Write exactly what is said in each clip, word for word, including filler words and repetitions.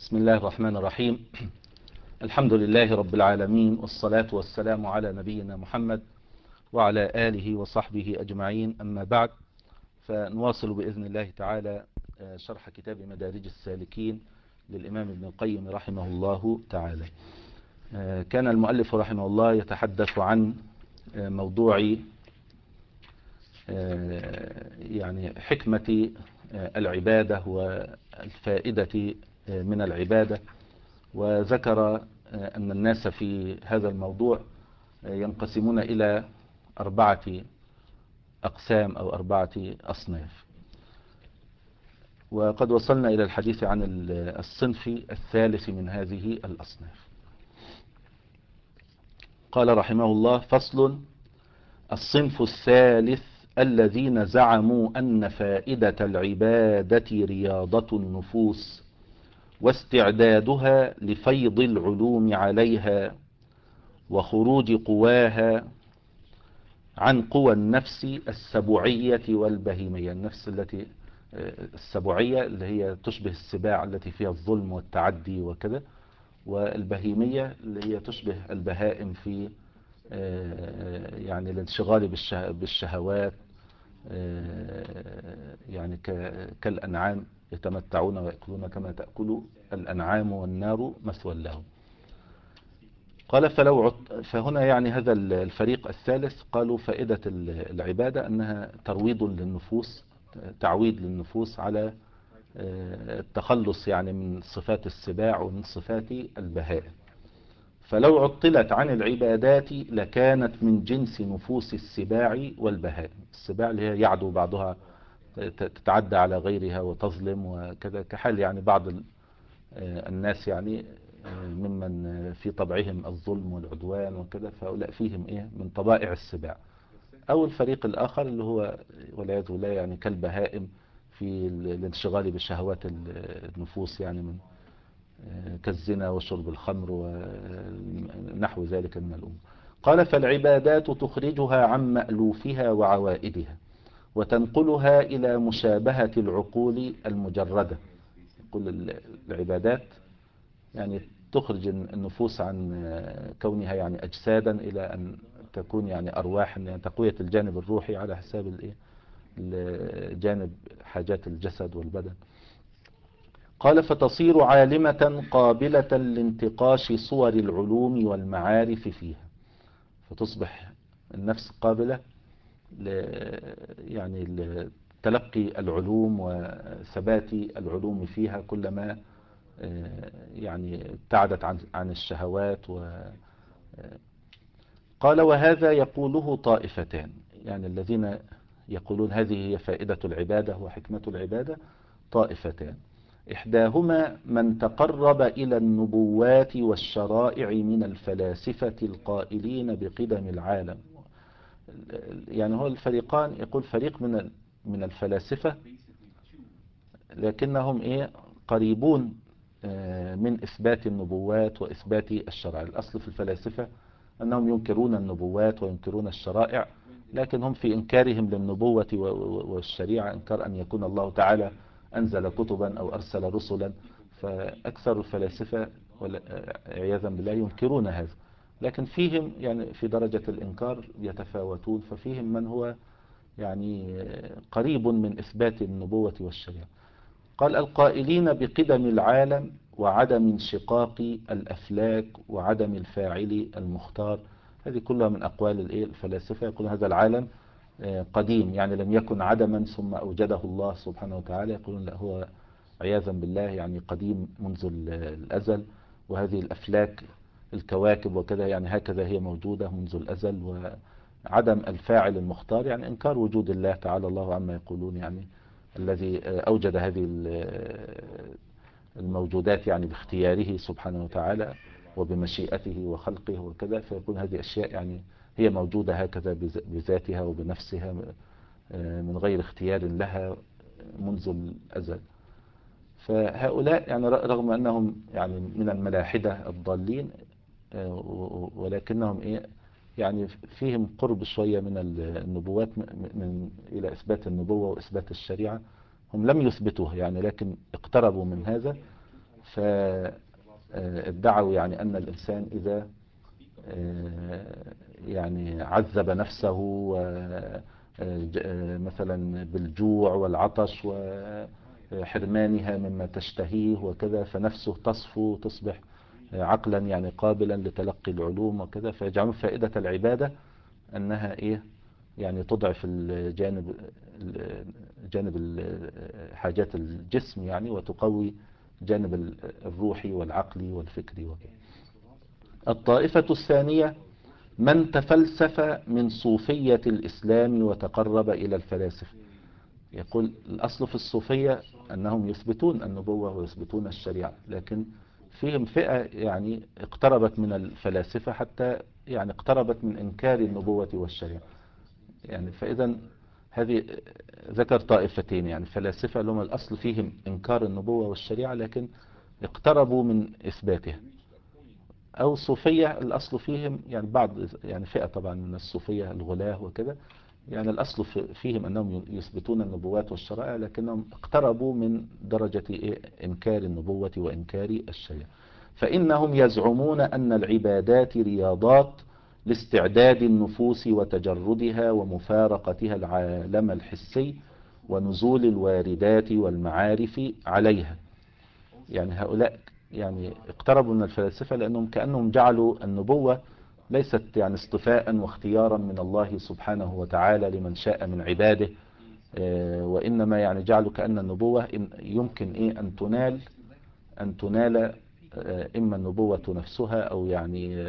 بسم الله الرحمن الرحيم. الحمد لله رب العالمين، والصلاة والسلام على نبينا محمد وعلى آله وصحبه أجمعين، أما بعد، فنواصل بإذن الله تعالى شرح كتاب مدارج السالكين للإمام ابن القيم رحمه الله تعالى. كان المؤلف رحمه الله يتحدث عن موضوع يعني حكمة العبادة والفائدة من العبادة، وذكر أن الناس في هذا الموضوع ينقسمون إلى أربعة أقسام أو أربعة أصناف. وقد وصلنا إلى الحديث عن الصنف الثالث من هذه الأصناف. قال رحمه الله: فصل: الصنف الثالث الذين زعموا أن فائدة العبادة رياضة النفوس واستعدادها لفيض العلوم عليها وخروج قواها عن قوى النفس السبوعية والبهيمية. النفس التي السبوعية اللي هي تشبه السباع التي فيها الظلم والتعدي وكذا، والبهيمية اللي هي تشبه البهائم في يعني الانشغال بالشهوات، يعني كالأنعام يتمتعون ويأكلون كما تأكل الأنعام والنار مثوى لهم. قال: فلو عط... فهنا يعني هذا الفريق الثالث قالوا فائدة العبادة أنها ترويض للنفوس، تعويد للنفوس على التخلص يعني من صفات السباع ومن صفات البهائم. فلو عطلت عن العبادات لكانت من جنس نفوس السباع والبهائم. السباع اللي هي يعدو بعضها، تتعدى على غيرها وتظلم وكذا، كحال يعني بعض الناس يعني ممن في طبعهم الظلم والعدوان وكذا، فهؤلاء فيهم ايه من طبائع السباع. او الفريق الاخر اللي هو والعياذ بالله يعني كالبهائم في الانشغال بشهوات النفوس، يعني من كالزنا وشرب الخمر ونحو ذلك من الأمور. قال: فالعبادات تخرجها عن مألوفها وعوائدها وتنقلها إلى مشابهة العقول المجردة. يقول العبادات يعني تخرج النفوس عن كونها يعني أجسادا إلى أن تكون يعني أرواح، يعني تقوية الجانب الروحي على حساب الإيه الجانب حاجات الجسد والبدن. قال: فتصير عالمة قابلة لانتقاش صور العلوم والمعارف فيها. فتصبح النفس قابلة ل يعني لتلقي العلوم وثبات العلوم فيها كلما يعني ابتعدت عن عن الشهوات. و قال: وهذا يقوله طائفتان، يعني الذين يقولون هذه هي فائدة العبادة وحكمة العبادة طائفتان. إحداهما من تقرب إلى النبوات والشرائع من الفلاسفة القائلين بقدم العالم. يعني هو الفريقان، يقول فريق من من الفلاسفة لكنهم إيه قريبون من إثبات النبوات وإثبات الشرائع. الأصل في الفلاسفة أنهم ينكرون النبوات وينكرون الشرائع، لكن هم في إنكارهم للنبوة والشريعة إنكار أن يكون الله تعالى أنزل كتبا أو أرسل رسلا. فأكثر الفلاسفة عياذا بالله ينكرون هذا، لكن فيهم يعني في درجة الإنكار يتفاوتون. ففيهم من هو يعني قريب من إثبات النبوة والشريعة. قال: القائلين بقدم العالم وعدم انشقاق الأفلاك وعدم الفاعل المختار. هذه كلها من أقوال الفلاسفة. يقولون هذا العالم قديم، يعني لم يكن عدما ثم أوجده الله سبحانه وتعالى. يقولون لا، هو عياذا بالله يعني قديم منذ الأزل، وهذه الأفلاك الكواكب وكذا يعني هكذا هي موجودة منذ الأزل. وعدم الفاعل المختار يعني إنكار وجود الله تعالى الله عما يقولون، يعني الذي أوجد هذه الموجودات يعني باختياره سبحانه وتعالى وبمشيئته وخلقه وكذا. فيكون هذه أشياء يعني هي موجودة هكذا بذاتها وبنفسها من غير اختيار لها منذ الأزل. فهؤلاء يعني رغم أنهم يعني من الملاحدة الضالين، ولكنهم إيه يعني فيهم قرب شوية من النبوات من إلى إثبات النبوة وإثبات الشريعة. هم لم يثبتوه يعني، لكن اقتربوا من هذا. فادعوا يعني أن الإنسان إذا يعني عذب نفسه مثلا بالجوع والعطش وحرمانها مما تشتهيه وكذا، فنفسه تصفو تصبح عقلا يعني قابلا لتلقي العلوم وكذا. فيجعلون فائدة العبادة أنها إيه يعني تضعف الجانب جانب حاجات الجسم يعني، وتقوي جانب الروحي والعقلي والفكري وكذا. الطائفة الثانية من تفلسف من صوفية الإسلام وتقرب إلى الفلاسفة. يقول الأصل في الصوفية أنهم يثبتون النبوة ويثبتون الشريعة، لكن فيهم فئة يعني اقتربت من الفلاسفة حتى يعني اقتربت من إنكار النبوة والشريعة يعني. فإذا هذه ذكر طائفتين يعني فلاسفة لهم الأصل فيهم إنكار النبوة والشريعة لكن اقتربوا من إثباتها، أو صوفية الأصل فيهم يعني بعض يعني فئة طبعا من الصوفية الغلاة وكذا، يعني الأصل فيهم أنهم يثبتون النبوات والشرائع لكنهم اقتربوا من درجة إنكار النبوة وإنكار الشريعة. فإنهم يزعمون أن العبادات رياضات لاستعداد النفوس وتجردها ومفارقتها العالم الحسي ونزول الواردات والمعارف عليها. يعني هؤلاء يعني اقتربوا من الفلاسفة لأنهم كأنهم جعلوا النبوة ليست يعني اصطفاء واختيارا من الله سبحانه وتعالى لمن شاء من عباده، وإنما يعني جعلوا كأن النبوة يمكن إيه أن تنال أن تنال إما النبوة نفسها أو يعني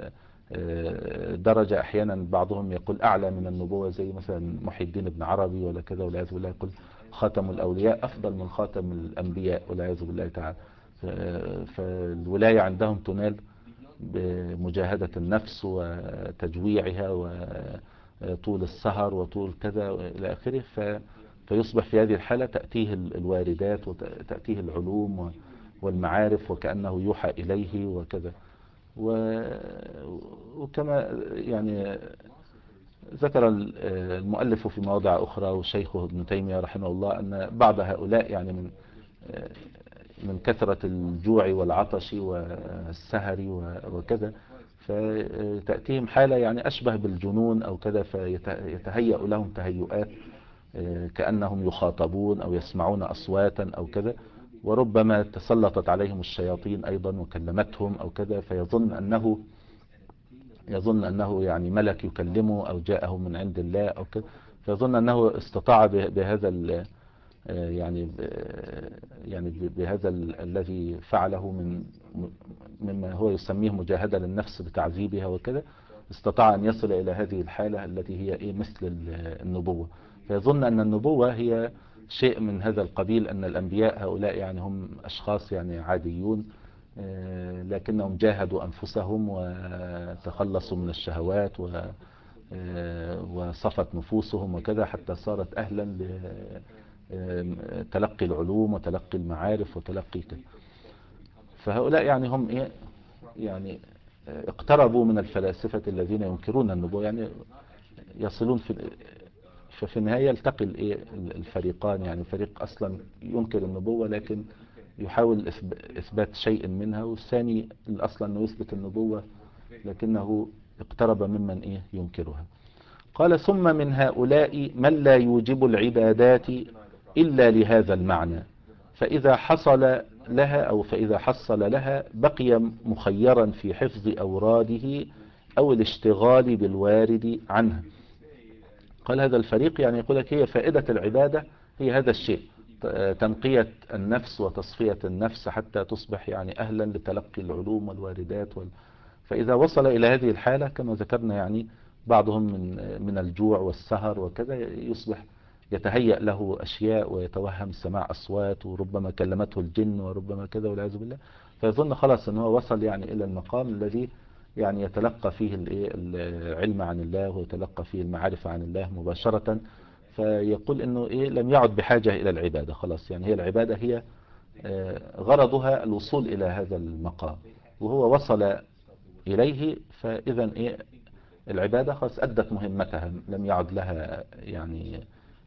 درجة أحيانا بعضهم يقول أعلى من النبوة، زي مثلا محي الدين ابن عربي ولا كذا والعياذ بالله، يقول خاتم الأولياء أفضل من خاتم الأنبياء والعياذ بالله تعالى. فالولاية عندهم تنال بمجاهدة النفس وتجويعها وطول السهر وطول كذا إلى آخره. فيصبح في هذه الحالة تأتيه الواردات وتأتيه العلوم والمعارف وكأنه يوحى إليه وكذا. وكما يعني ذكر المؤلف في مواضع أخرى وشيخه ابن تيمية رحمه الله أن بعض هؤلاء يعني من من كثرة الجوع والعطش والسهر وكذا فتأتيهم حالة يعني أشبه بالجنون أو كذا، فيتهيأ لهم تهيؤات كأنهم يخاطبون أو يسمعون أصواتا أو كذا، وربما تسلطت عليهم الشياطين أيضا وكلمتهم أو كذا، فيظن أنه يظن أنه يعني ملك يكلمه أو جاءه من عند الله أو كذا، فيظن أنه استطاع بهذا يعني يعني بهذا الذي فعله من مما هو يسميه مجاهدة للنفس بتعذيبها وكذا، استطاع أن يصل إلى هذه الحالة التي هي إيه مثل النبوة. فيظن أن النبوة هي شيء من هذا القبيل، أن الأنبياء هؤلاء يعني هم أشخاص يعني عاديون لكنهم جاهدوا أنفسهم وتخلصوا من الشهوات وصفت نفوسهم وكذا حتى صارت أهلا لتلقي العلوم وتلقي المعارف وتلقي كذا. فهؤلاء يعني هم إيه يعني اقتربوا من الفلاسفة الذين ينكرون النبوة، يعني يصلون في ففي النهاية يلتقي الفريقان، يعني فريق أصلا ينكر النبوة لكن يحاول إثبات شيء منها، والثاني الأصل أنه يثبت النبوة لكنه اقترب ممن إيه ينكرها. قال ثم من هؤلاء من لا يوجب العبادات إلا لهذا المعنى، فإذا حصل لها أو فإذا حصل لها بقي مخيرا في حفظ أوراده أو الاشتغال بالوارد عنها. قال هذا الفريق يعني يقول لك هي فائدة العبادة هي هذا الشيء، تنقية النفس وتصفية النفس حتى تصبح يعني أهلا لتلقي العلوم والواردات وال... فإذا وصل إلى هذه الحالة كما ذكرنا يعني بعضهم من من الجوع والسهر وكذا يصبح يتهيأ له أشياء ويتوهم سماع أصوات وربما كلمته الجن وربما كذا والعياذ بالله، فيظن خلاص أنه وصل يعني إلى المقام الذي يعني يتلقى فيه العلم عن الله ويتلقى فيه المعارف عن الله مباشرة. فيقول انه ايه لم يعد بحاجة الى العبادة خلاص، يعني هي العبادة هي غرضها الوصول الى هذا المقام وهو وصل اليه، فاذا ايه العبادة خلاص ادت مهمتها لم يعد لها يعني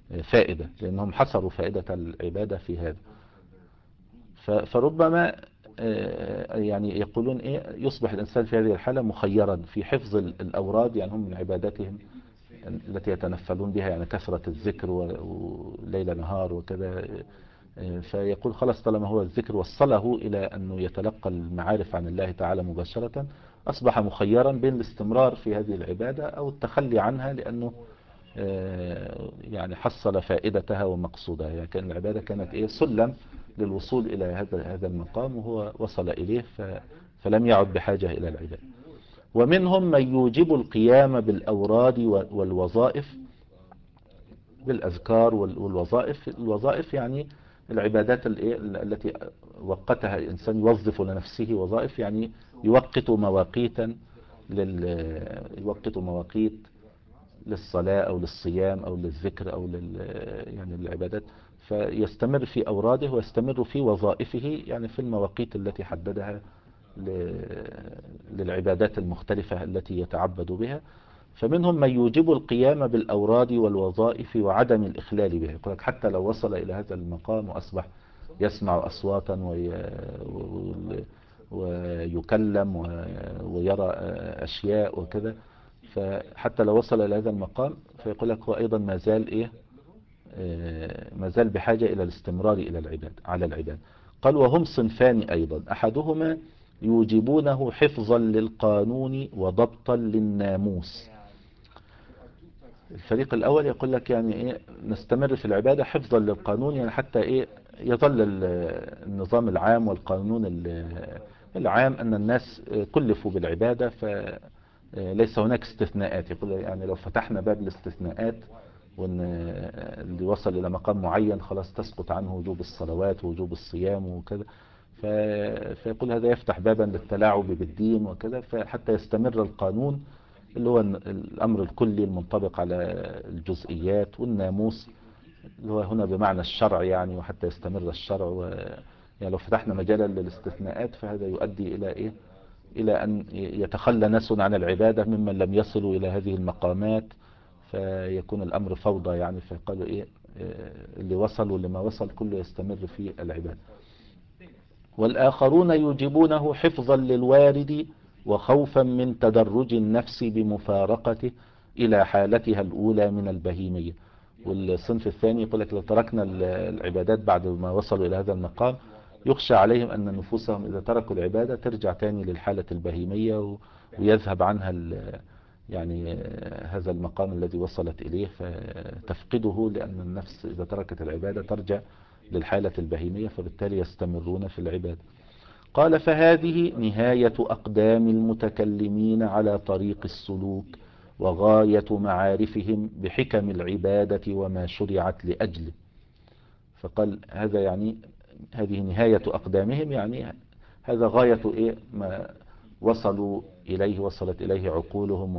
فائدة، لانهم حصروا فائدة العبادة في هذا. فربما يعني يقولون إيه يصبح الإنسان في هذه الحالة مخيرا في حفظ الأوراد، يعني هم من عباداتهم التي يتنفلون بها يعني كثرة الذكر وليل نهار وكذا. فيقول خلاص طالما هو الذكر وصله إلى أنه يتلقى المعارف عن الله تعالى مباشرة، أصبح مخيرا بين الاستمرار في هذه العبادة أو التخلي عنها، لأنه يعني حصل فائدتها ومقصودها. يعني كان العبادة كانت إيه سلم للوصول إلى هذا هذا المقام، وهو وصل إليه فلم يعد بحاجة إلى العبادة. ومنهم من يوجب القيام بالأوراد والوظائف، بالأذكار والوظائف. الوظائف يعني العبادات التي وقتها الإنسان يوظف لنفسه وظائف، يعني يوقت مواقيتا لل يوقت مواقيت للصلاة أو للصيام أو للذكر أو لل يعني العبادات، فيستمر في أوراده ويستمر في وظائفه يعني في المواقيت التي حددها للعبادات المختلفة التي يتعبد بها. فمنهم من يوجب القيام بالأوراد والوظائف وعدم الإخلال بها. يقول لك حتى لو وصل إلى هذا المقام وأصبح يسمع أصواتا وي... ويكلم ويرى أشياء وكذا، فحتى لو وصل إلى هذا المقام فيقول لك هو أيضا ما زال إيه ما زال بحاجة إلى الاستمرار إلى العباد على العباد. قال وهم صنفان أيضا، أحدهما يوجبونه حفظا للقانون وضبطا للناموس. الفريق الأول يقول لك يعني إيه نستمر في العبادة حفظا للقانون، يعني حتى إيه يظل النظام العام والقانون العام أن الناس كلفوا بالعبادة، فليس هناك استثناءات. يقول يعني لو فتحنا باب الاستثناءات وان اللي وصل الى مقام معين خلاص تسقط عنه وجوب الصلوات ووجوب الصيام وكذا، فيقول هذا يفتح بابا للتلاعب بالدين وكذا. فحتى يستمر القانون اللي هو الامر الكلي المنطبق على الجزئيات، والناموس اللي هو هنا بمعنى الشرع يعني، وحتى يستمر الشرع و يعني لو فتحنا مجالا للاستثناءات فهذا يؤدي الى ايه الى ان يتخلى ناس عن العبادة ممن لم يصلوا الى هذه المقامات، فيكون الأمر فوضى يعني. فقالوا إيه اللي وصل واللي ما وصل كله يستمر في العبادة. والآخرون يوجبونه حفظا للوارد وخوفا من تدرج النفس بمفارقته إلى حالتها الأولى من البهيمية. والصنف الثاني يقول لك لو تركنا العبادات بعد ما وصلوا إلى هذا المقام يخشى عليهم أن نفوسهم إذا تركوا العبادة ترجع تاني للحالة البهيمية ويذهب عنها يعني هذا المقام الذي وصلت إليه فتفقده، لأن النفس إذا تركت العبادة ترجع للحالة البهيمية، فبالتالي يستمرون في العبادة. قال فهذه نهاية أقدام المتكلمين على طريق السلوك وغاية معارفهم بحكم العبادة وما شرعت لأجله. فقال هذا يعني هذه نهاية أقدامهم، يعني هذا غاية إيه ما وصلوا إليه وصلت إليه عقولهم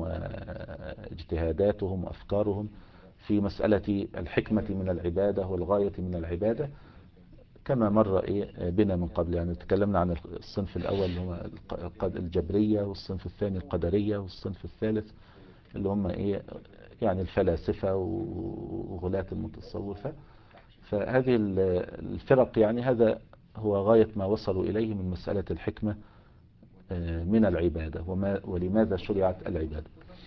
واجتهاداتهم وأفكارهم في مسألة الحكمة من العبادة والغاية من العبادة، كما مر إيه بنا من قبل. يعني تكلمنا عن الصنف الأول اللي هم الجبرية، والصنف الثاني القدرية، والصنف الثالث اللي هم إيه يعني الفلاسفة وغلاة المتصوفة. فهذه الفرق يعني هذا هو غاية ما وصلوا إليه من مسألة الحكمة من العبادة وما ولماذا شرعت العبادة.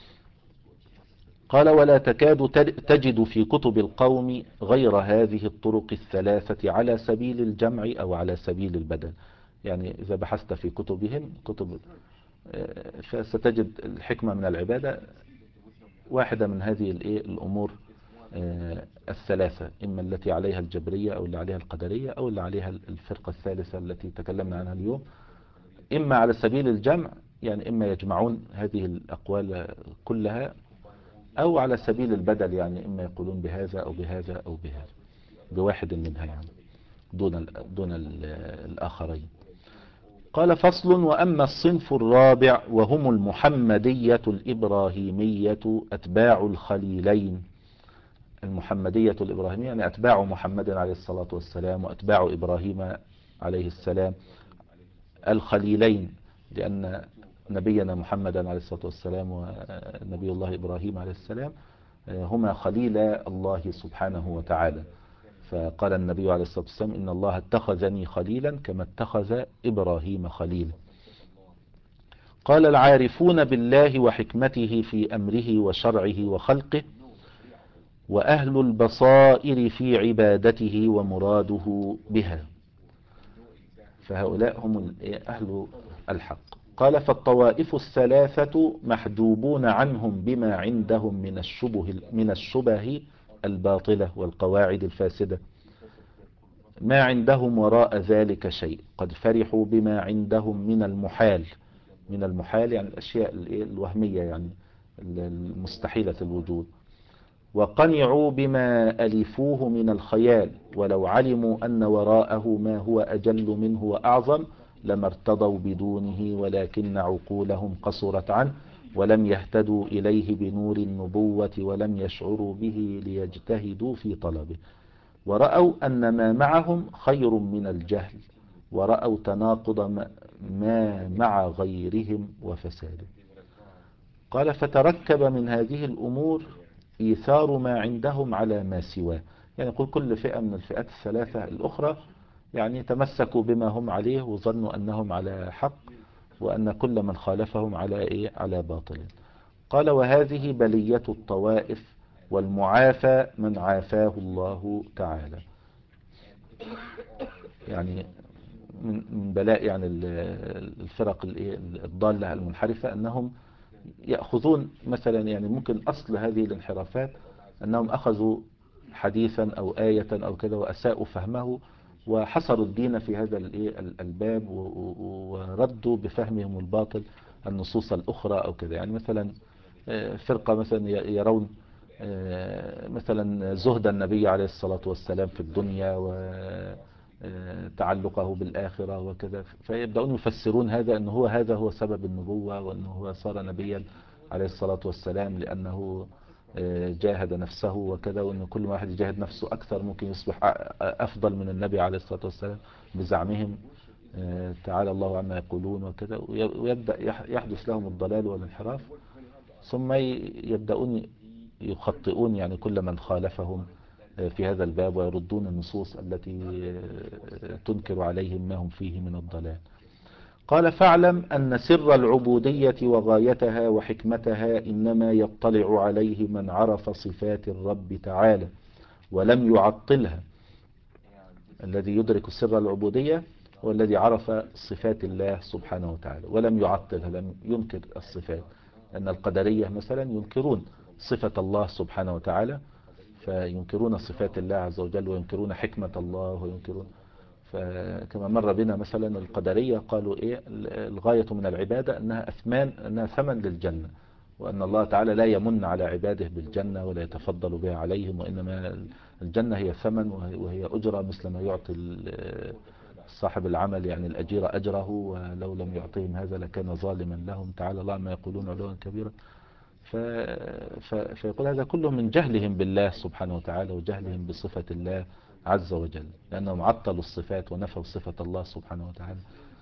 قال ولا تكاد تجد في كتب القوم غير هذه الطرق الثلاثة على سبيل الجمع أو على سبيل البدل. يعني إذا بحثت في كتبهم كتب فستجد الحكمة من العبادة واحدة من هذه الأمور الثلاثة، إما التي عليها الجبرية أو اللي عليها القدرية أو اللي عليها الفرقة الثالثة التي تكلمنا عنها اليوم. إما على سبيل الجمع، يعني إما يجمعون هذه الأقوال كلها، أو على سبيل البدل، يعني إما يقولون بهذا أو بهذا أو بهذا بواحد منها يعني دون دون الآخرين. قال فصل وأما الصنف الرابع وهم المحمدية الإبراهيمية أتباع الخليلين. المحمدية الإبراهيمية يعني أتباع محمد عليه الصلاة والسلام وأتباع إبراهيم عليه السلام الخليلين، لأن نبينا محمدا عليه الصلاة والسلام ونبي الله إبراهيم عليه السلام هما خليل الله سبحانه وتعالى. فقال النبي عليه الصلاة والسلام إن الله اتخذني خليلا كما اتخذ إبراهيم خليلا. قال العارفون بالله وحكمته في أمره وشرعه وخلقه وأهل البصائر في عبادته ومراده بها، فهؤلاء هم أهل الحق. قال فالطوائف الثلاثة محجوبون عنهم بما عندهم من الشبه من الشبه الباطلة والقواعد الفاسدة، ما عندهم وراء ذلك شيء، قد فرحوا بما عندهم من المحال، من المحال يعني الأشياء الوهمية يعني المستحيلة الوجود، وقنعوا بما ألفوه من الخيال، ولو علموا أن وراءه ما هو أجل منه وأعظم لما ارتضوا بدونه، ولكن عقولهم قصرت عنه ولم يهتدوا إليه بنور النبوة ولم يشعروا به ليجتهدوا في طلبه، ورأوا أن ما معهم خير من الجهل، ورأوا تناقض ما مع غيرهم وفساده. قال فتركب من هذه الأمور إيثار ما عندهم على ما سواه، يعني يقول كل فئة من الفئات الثلاثة الأخرى يعني تمسكوا بما هم عليه وظنوا أنهم على حق، وأن كل من خالفهم على إيه على باطل. قال وهذه بلية الطوائف، والمعافى من عافاه الله تعالى. يعني من بلاء يعني الفرق الضالة المنحرفة أنهم يأخذون مثلا، يعني ممكن أصل هذه الانحرافات أنهم أخذوا حديثا أو آية أو كذا وأساءوا فهمه وحصروا الدين في هذا الباب وردوا بفهمهم الباطل النصوص الأخرى أو كذا. يعني مثلا فرقة مثلا يرون مثلا زهد النبي عليه الصلاة والسلام في الدنيا وتعلقه بالآخرة وكذا، فيبدأون يفسرون هذا أنه هو هذا هو سبب النبوة، وأنه هو صار نبيا عليه الصلاة والسلام لأنه جاهد نفسه وكذا، وأن كل واحد يجاهد نفسه أكثر ممكن يصبح أفضل من النبي عليه الصلاة والسلام بزعمهم، تعالى الله عما يقولون وكذا، ويبدأ يحدث لهم الضلال والانحراف، ثم يبدأون يخطئون يعني كل من خالفهم في هذا الباب، ويردون النصوص التي تنكر عليهم ما هم فيه من الضلال. قال فاعلم أن سر العبودية وغايتها وحكمتها إنما يطلع عليه من عرف صفات الرب تعالى ولم يعطلها. الذي يدرك سر العبودية هو الذي عرف صفات الله سبحانه وتعالى ولم يعطلها، لم ينكر الصفات، أن القدرية مثلا ينكرون صفة الله سبحانه وتعالى، فينكرون صفات الله عز وجل وينكرون حكمة الله وينكرون. فكما مر بنا مثلا القدرية قالوا إيه الغاية من العبادة أنها أثمان، أنها ثمن للجنة، وأن الله تعالى لا يمن على عباده بالجنة ولا يتفضل بها عليهم، وإنما الجنة هي ثمن وهي أجرة مثل ما يعطي صاحب العمل يعني الأجير أجره، ولو لم يعطيهم هذا لكان ظالما لهم، تعالى الله ما يقولون علوا كبيرا. ف... ف... فيقول هذا كله من جهلهم بالله سبحانه وتعالى وجهلهم بصفة الله عز وجل، لأنهم عطلوا الصفات ونفوا صفة الله سبحانه وتعالى.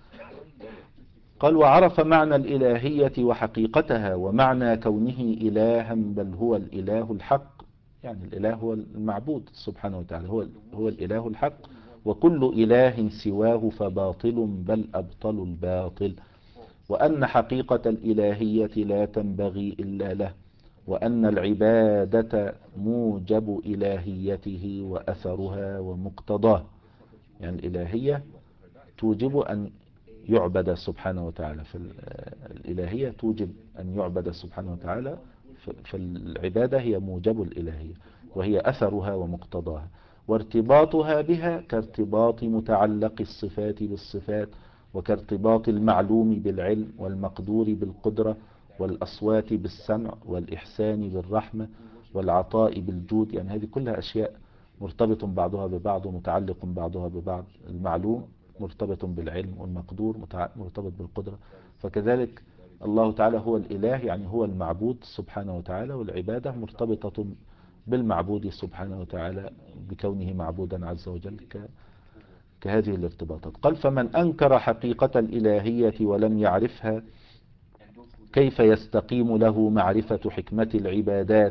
قال وعرف معنى الإلهية وحقيقتها ومعنى كونه إلها بل هو الإله الحق، يعني الإله هو المعبود سبحانه وتعالى، هو هو الإله الحق، وكل إله سواه فباطل بل أبطل الباطل، وأن حقيقة الإلهية لا تنبغي إلا له، وأن العبادة موجب إلهيته وأثرها ومقتضاه. يعني الإلهية توجب أن يعبد سبحانه وتعالى، فالإلهية توجب أن يعبد سبحانه وتعالى، فالعبادة هي موجب الإلهية وهي أثرها ومقتضاها، وارتباطها بها كارتباط متعلق الصفات بالصفات، وكارتباط المعلوم بالعلم والمقدور بالقدرة والأصوات بالسمع والإحسان بالرحمة والعطاء بالجود. يعني هذه كلها أشياء مرتبط بعضها ببعض ومتعلق بعضها ببعض، المعلوم مرتبط بالعلم والمقدور مرتبط بالقدرة، فكذلك الله تعالى هو الإله يعني هو المعبود سبحانه وتعالى، والعبادة مرتبطة بالمعبود سبحانه وتعالى بكونه معبودا عز وجل كهذه الارتباطات. قال فمن أنكر حقيقة الإلهية ولم يعرفها كيف يستقيم له معرفة حكمة العبادات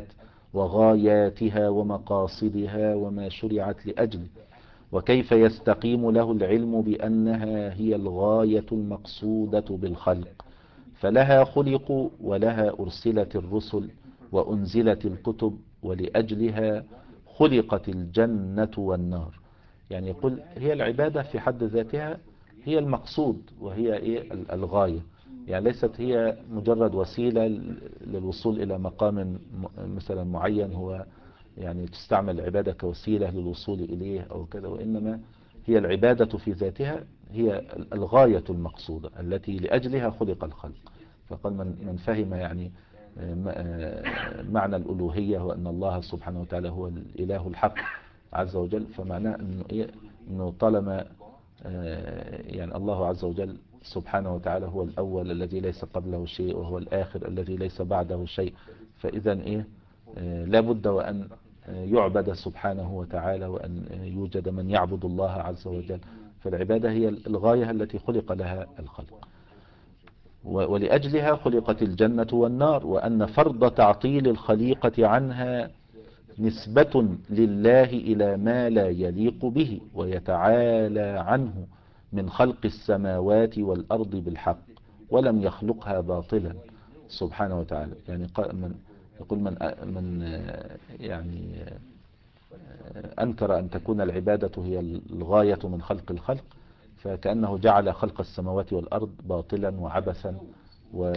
وغاياتها ومقاصدها وما شرعت لأجله، وكيف يستقيم له العلم بأنها هي الغاية المقصودة بالخلق، فلها خلقوا ولها أرسلت الرسل وأنزلت الكتب، ولأجلها خلقت الجنة والنار. يعني يقول هي العبادة في حد ذاتها هي المقصود، وهي إيه الغاية، يعني ليست هي مجرد وسيلة للوصول إلى مقام مثلا معين، هو يعني تستعمل العبادة كوسيلة للوصول إليه أو كذا، وإنما هي العبادة في ذاتها هي الغاية المقصودة التي لأجلها خلق الخلق. فقال من من فهم يعني معنى الألوهية وأن الله سبحانه وتعالى هو الإله الحق عز وجل، فمعناه أنه, إيه أنه طالما يعني الله عز وجل سبحانه وتعالى هو الأول الذي ليس قبله شيء، وهو الآخر الذي ليس بعده شيء، فإذا إيه لابد وأن يعبد سبحانه وتعالى، وأن يوجد من يعبد الله عز وجل. فالعبادة هي الغاية التي خلق لها الخلق، ولأجلها خلقت الجنة والنار، وأن فرض تعطيل الخليقة عنها نسبة لله إلى ما لا يليق به ويتعالى عنه من خلق السماوات والأرض بالحق، ولم يخلقها باطلا سبحانه وتعالى. يعني من يقول من من يعني أنكر أن تكون العبادة هي الغاية من خلق الخلق، فكأنه جعل خلق السماوات والأرض باطلا وعبثا، و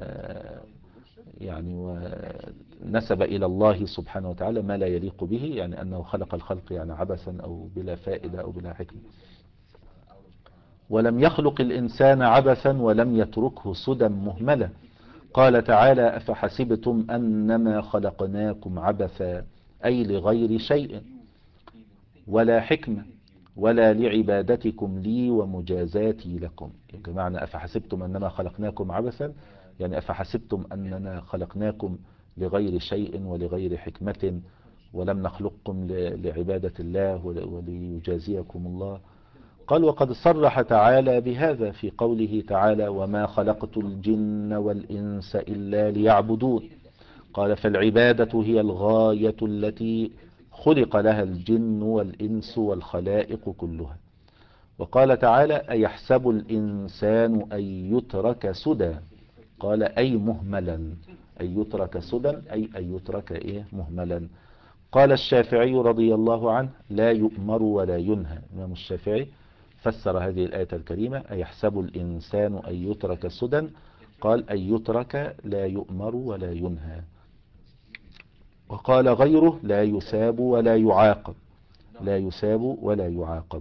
يعني ونسب إلى الله سبحانه وتعالى ما لا يليق به، يعني أنه خلق الخلق يعني عبثا أو بلا فائدة أو بلا حكمة. ولم يخلق الإنسان عبثا ولم يتركه سدى مهملا. قال تعالى أفحسبتم أنما خلقناكم عبثا أي لغير شيء ولا حكمة ولا لعبادتكم لي ومجازاتي لكم. بمعنى أفحسبتم أنما خلقناكم عبثا، يعني أفحسبتم أننا خلقناكم لغير شيء ولغير حكمة، ولم نخلقكم لعبادة الله وليجازيكم الله. قال وقد صرح تعالى بهذا في قوله تعالى وما خلقت الجن والإنس إلا ليعبدون. قال فالعبادة هي الغاية التي خلق لها الجن والإنس والخلائق كلها. وقال تعالى أيحسب الإنسان أن يترك سدى، قال أي مهملا، أن يترك سدى أي أن يترك إيه مهملا. قال الشافعي رضي الله عنه لا يؤمر ولا ينهى. الإمام الشافعي فسر هذه الآية الكريمة أيحسب الإنسان أن يترك سدى، قال أن يترك لا يؤمر ولا ينهى. وقال غيره لا يثاب ولا يعاقب، لا يثاب ولا يعاقب.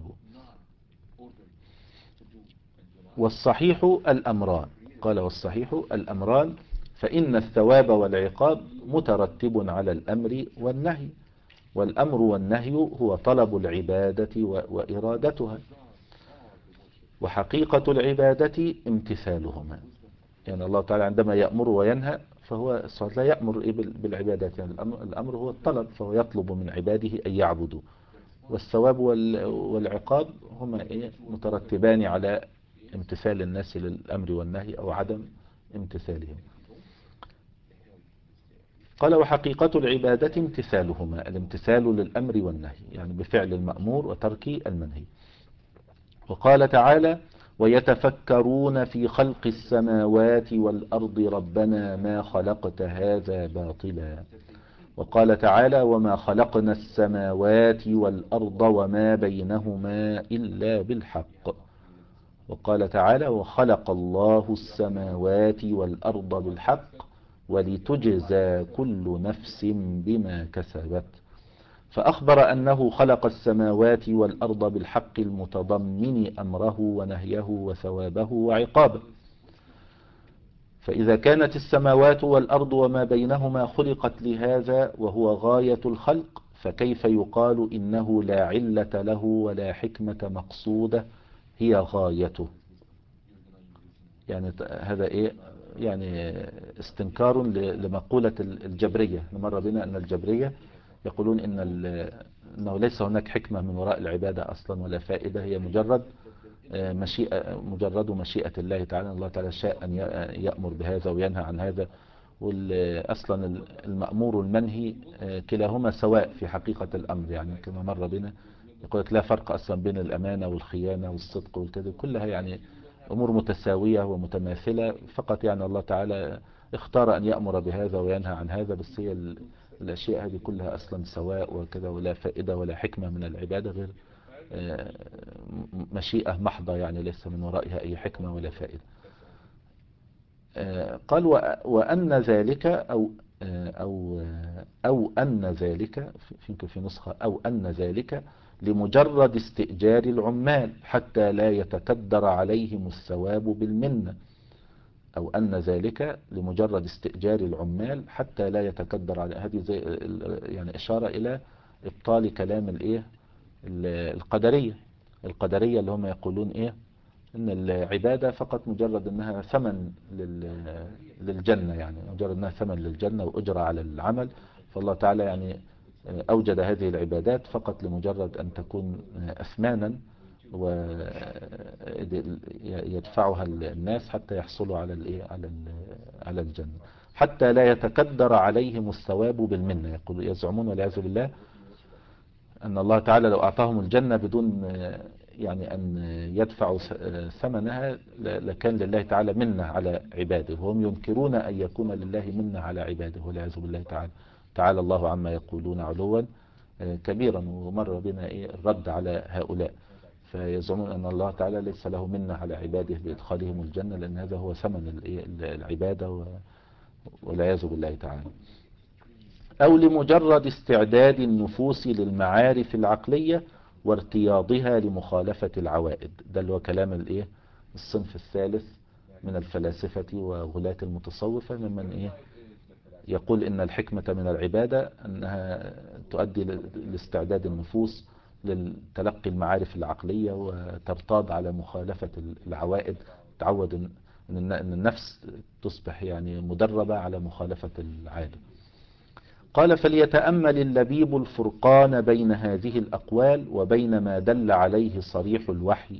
والصحيح الأمران، قال والصحيح الأمران، فإن الثواب والعقاب مترتب على الأمر والنهي، والأمر والنهي هو طلب العبادة وإرادتها، وحقيقة العبادة امتثالهما. يعني الله تعالى عندما يأمر وينهى فهو لا يأمر بالعبادات، يعني الأمر هو الطلب، فهو يطلب من عباده أن يعبدوا، والثواب والعقاب هما إيه مترتبان على امتثال الناس للأمر والنهي أو عدم امتثالهم. قال وحقيقة العبادة امتثالهما، الامتثال للأمر والنهي، يعني بفعل المأمور وترك المنهي. وقال تعالى ويتفكرون في خلق السماوات والأرض ربنا ما خلقت هذا باطلا. وقال تعالى وما خلقنا السماوات والأرض وما بينهما إلا بالحق. وقال تعالى وخلق الله السماوات والأرض بالحق ولتجزى كل نفس بما كسبت. فأخبر أنه خلق السماوات والأرض بالحق المتضمن أمره ونهيه وثوابه وعقابه. فإذا كانت السماوات والأرض وما بينهما خلقت لهذا وهو غاية الخلق، فكيف يقال إنه لا علة له ولا حكمة مقصودة هي غايته؟ يعني هذا إيه يعني استنكار لمقولة الجبرية. مر بنا أن الجبرية يقولون إن أنه ليس هناك حكمة من وراء العبادة أصلا ولا فائدة، هي مجرد مشيئة، مجرد مشيئة الله تعالى. الله تعالى شاء أن يأمر بهذا وينهى عن هذا، وأصلا المأمور والمنهي كلاهما سواء في حقيقة الأمر، يعني كما مر بنا يقول لك لا فرق أصلا بين الأمانة والخيانة والصدق والكذب، كلها يعني أمور متساوية ومتماثلة، فقط يعني الله تعالى اختار أن يأمر بهذا وينهى عن هذا، بس هي الأشياء هذه كلها أصلا سواء وكذا، ولا فائدة ولا حكمة من العبادة غير مشيئة محضة، يعني ليس من ورائها أي حكمة ولا فائدة. قال وأن ذلك أو أو أو أن ذلك في في نسخة أو أن ذلك لمجرد استئجار العمال حتى لا يتكدر عليهم الثواب بالمنة، أو أن ذلك لمجرد استئجار العمال حتى لا يتكدر على هذه زي يعني إشارة إلى إبطال كلام الإيه القدرية القدرية اللي هم يقولون إيه إن العبادة فقط مجرد أنها ثمن للجنة، يعني مجرد أنها ثمن للجنة وأجرى على العمل، فالله تعالى يعني أوجد هذه العبادات فقط لمجرد أن تكون أثمانا ويدفعها الناس حتى يحصلوا على الإيه على على الجنة، حتى لا يتكدر عليهم الثواب بالمنة. يقول يزعمون والعياذ بالله أن الله تعالى لو أعطاهم الجنة بدون يعني أن يدفعوا ثمنها لكان لله تعالى منة على عباده، وهم ينكرون أن يكون لله منة على عباده والعياذ بالله تعالى. تعالى الله عما يقولون علوا كبيرا، ومر بنا إيه الرد على هؤلاء، فيزعمون أن الله تعالى ليس له منة على عباده بإدخالهم الجنة، لأن هذا هو ثمن العبادة والعياذ بالله تعالى. أو لمجرد استعداد النفوس للمعارف العقلية وارتياضها لمخالفة العوائد. ده اللي هو كلام الايه الصنف الثالث من الفلاسفة وغلاة المتصوفة، ممن ايه يقول ان الحكمة من العبادة انها تؤدي لاستعداد النفوس لتلقي المعارف العقلية وترتاض على مخالفة العوائد، تعود ان النفس تصبح يعني مدربة على مخالفة العادة. قال فليتأمل اللبيب الفرقان بين هذه الأقوال وبين ما دل عليه صريح الوحي،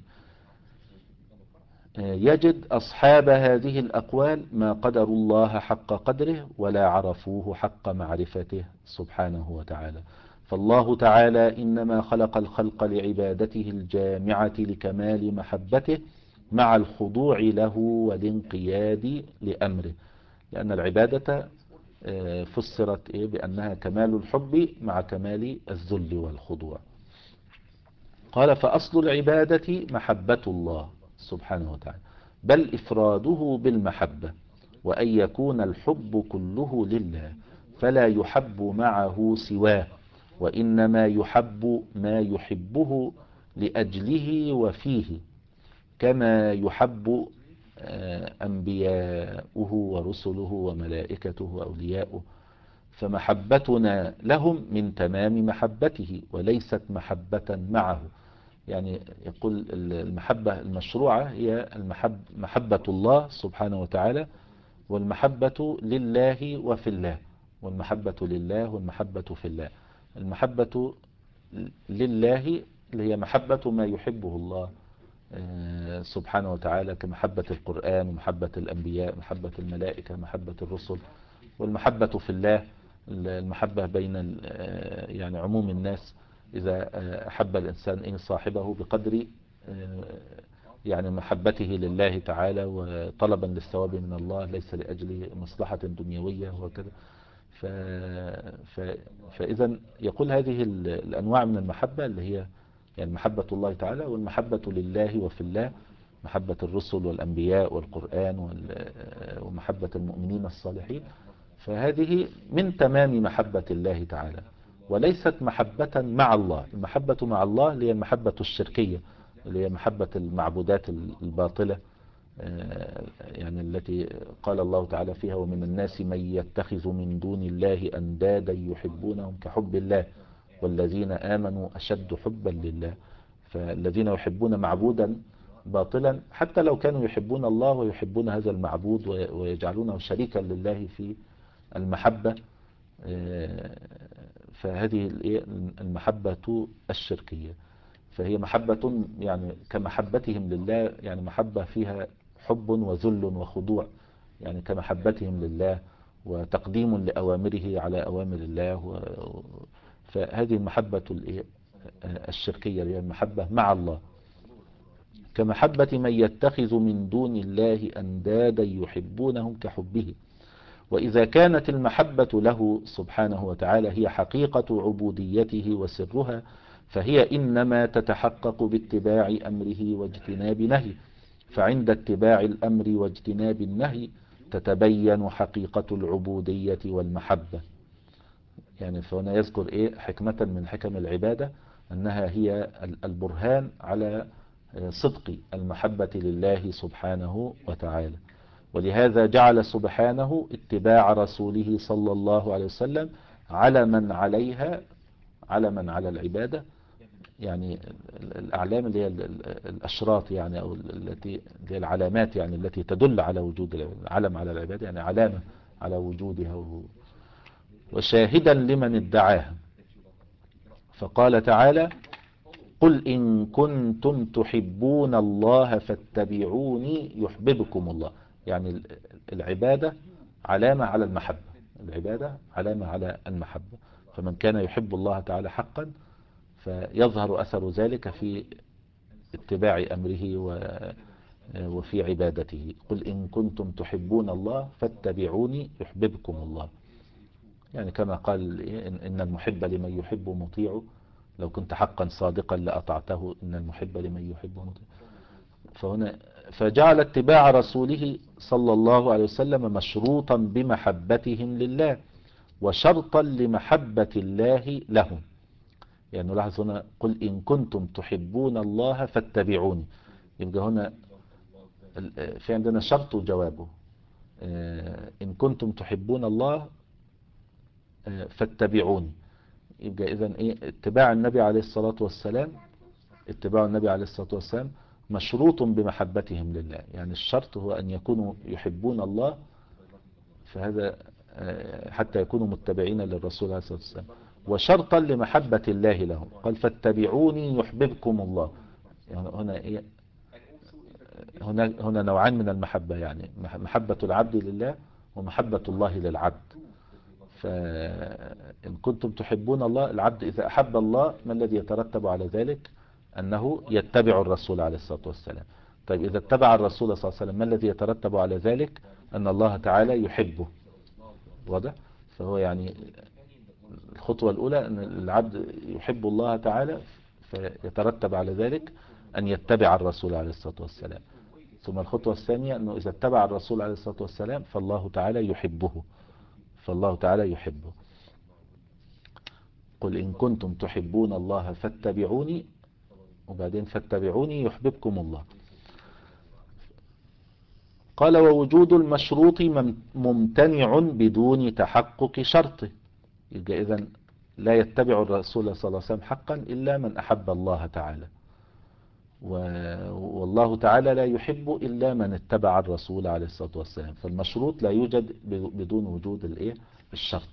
يجد أصحاب هذه الأقوال ما قدروا الله حق قدره ولا عرفوه حق معرفته سبحانه وتعالى. فالله تعالى إنما خلق الخلق لعبادته الجامعة لكمال محبته مع الخضوع له والانقياد لأمره، لأن العبادة فسرت إيه بأنها كمال الحب مع كمال الذل والخضوع. قال فأصل العبادة محبة الله سبحانه وتعالى، بل إفراده بالمحبة، وأن يكون الحب كله لله فلا يحب معه سواه، وإنما يحب ما يحبه لأجله وفيه، كما يحب أنبياؤه ورسله وملائكته وأولياؤه، فمحبتنا لهم من تمام محبته وليست محبة معه. يعني يقول المحبة المشروعة هي المحب محبة الله سبحانه وتعالى، والمحبة لله وفي الله، والمحبة لله والمحبة في الله. المحبة لله اللي هي محبة ما يحبه الله سبحانه وتعالى كمحبة القرآن ومحبة الأنبياء محبة الملائكة محبة الرسل، والمحبة في الله المحبة بين يعني عموم الناس، إذا أحب الإنسان إيه صاحبه بقدر يعني محبته لله تعالى وطلبا للثواب من الله ليس لأجل مصلحة دنيوية وكذا. ف... ف... فإذا يقول هذه الأنواع من المحبة اللي هي يعني محبة الله تعالى والمحبة لله وفي الله، محبة الرسل والأنبياء والقرآن ومحبة المؤمنين الصالحين، فهذه من تمام محبة الله تعالى وليست محبة مع الله. المحبة مع الله اللي هي المحبة الشركية اللي هي محبة المعبودات الباطلة، يعني التي قال الله تعالى فيها ومن الناس من يتخذ من دون الله أندادا يحبونهم كحب الله والذين آمنوا أشد حبا لله. فالذين يحبون معبودا باطلا حتى لو كانوا يحبون الله ويحبون هذا المعبود ويجعلونه شريكا لله في المحبة، فهذه المحبة الشركية فهي محبة يعني كمحبتهم لله، يعني محبة فيها حب وذل وخضوع، يعني كمحبتهم لله وتقديم لأوامره على أوامر الله و... فهذه المحبة الشركية هي المحبة مع الله، كمحبة من يتخذ من دون الله أندادا يحبونهم كحبه. وإذا كانت المحبة له سبحانه وتعالى هي حقيقة عبوديته وسرها، فهي إنما تتحقق باتباع أمره واجتناب نهيه، فعند اتباع الأمر واجتناب النهي تتبين حقيقة العبودية والمحبة. يعني فهنا يذكر إيه حكمة من حكم العبادة، أنها هي البرهان على صدق المحبة لله سبحانه وتعالى. ولهذا جعل سبحانه اتباع رسوله صلى الله عليه وسلم علما عليها، علما على العبادة. يعني الأعلام اللي هي الأشراط يعني، أو التي هي العلامات يعني التي تدل على وجود العلم على العبادة، يعني علامة على وجودها، وشاهدا لمن ادعاها. فقال تعالى: قل إن كنتم تحبون الله فاتبعوني يحببكم الله. يعني العبادة علامة على المحبة، العبادة علامة على المحبة. فمن كان يحب الله تعالى حقا فيظهر أثر ذلك في اتباع أمره وفي عبادته. قل إن كنتم تحبون الله فاتبعوني يحببكم الله. يعني كما قال إن المحب لمن يحب مطيع، لو كنت حقا صادقا لأطعته، إن المحب لمن يحب مطيع. فهنا فجعل اتباع رسوله صلى الله عليه وسلم مشروطا بمحبتهم لله وشرطا لمحبة الله لهم. يعني نلاحظ هنا: قل إن كنتم تحبون الله فاتبعوني. يبقى هنا في عندنا شرط وجوابه. إن كنتم تحبون الله فاتبعوني. يبقى إذن إيه اتباع النبي عليه الصلاة والسلام، اتباع النبي عليه الصلاة والسلام مشروط بمحبتهم لله. يعني الشرط هو أن يكونوا يحبون الله، فهذا حتى يكونوا متبعين للرسول عليه الصلاة والسلام، وشرطا لمحبة الله لهم. قال: فاتبعوني يحببكم الله. يعني هنا إيه هنا هنا نوعان من المحبة، يعني محبة العبد لله ومحبة الله للعبد. فإن كنتم تحبون الله، العبد إذا أحب الله ما الذي يترتب على ذلك؟ أنه يتبع الرسول عليه الصلاة والسلام. طيب إذا اتبع الرسول صلى الله عليه وسلم ما الذي يترتب على ذلك؟ أن الله تعالى يحبه. واضح؟ فهو يعني الخطوة الأولى أن العبد يحب الله تعالى، فيترتب على ذلك أن يتبع الرسول عليه الصلاة والسلام. ثم الخطوة الثانية أنه إذا اتبع الرسول عليه الصلاة والسلام فالله تعالى يحبه، فالله تعالى يحبه. قل إن كنتم تحبون الله فاتبعوني، وبعدين فاتبعوني يحببكم الله. قال: ووجود المشروط ممتنع بدون تحقق شرطه. يبقى إذن لا يتبع الرسول صلى الله عليه وسلم حقا إلا من أحب الله تعالى، والله تعالى لا يحب إلا من اتبع الرسول عليه الصلاة والسلام. فالمشروط لا يوجد بدون وجود الايه الشرط.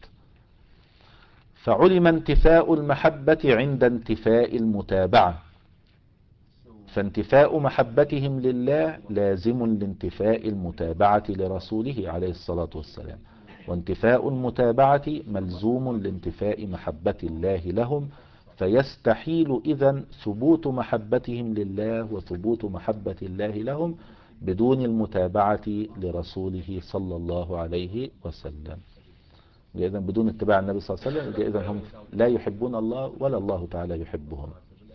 فعلم انتفاء المحبة عند انتفاء المتابعة، فانتفاء محبتهم لله لازم لانتفاء المتابعة لرسوله عليه الصلاة والسلام، وانتفاء المتابعة ملزوم لانتفاء محبة الله لهم. فيستحيل إذن ثبوت محبتهم لله وثبوت محبة الله لهم بدون المتابعة لرسوله صلى الله عليه وسلم. إذن بدون اتباع النبي صلى الله عليه وسلم إذن هم لا يحبون الله ولا الله تعالى يحبهم.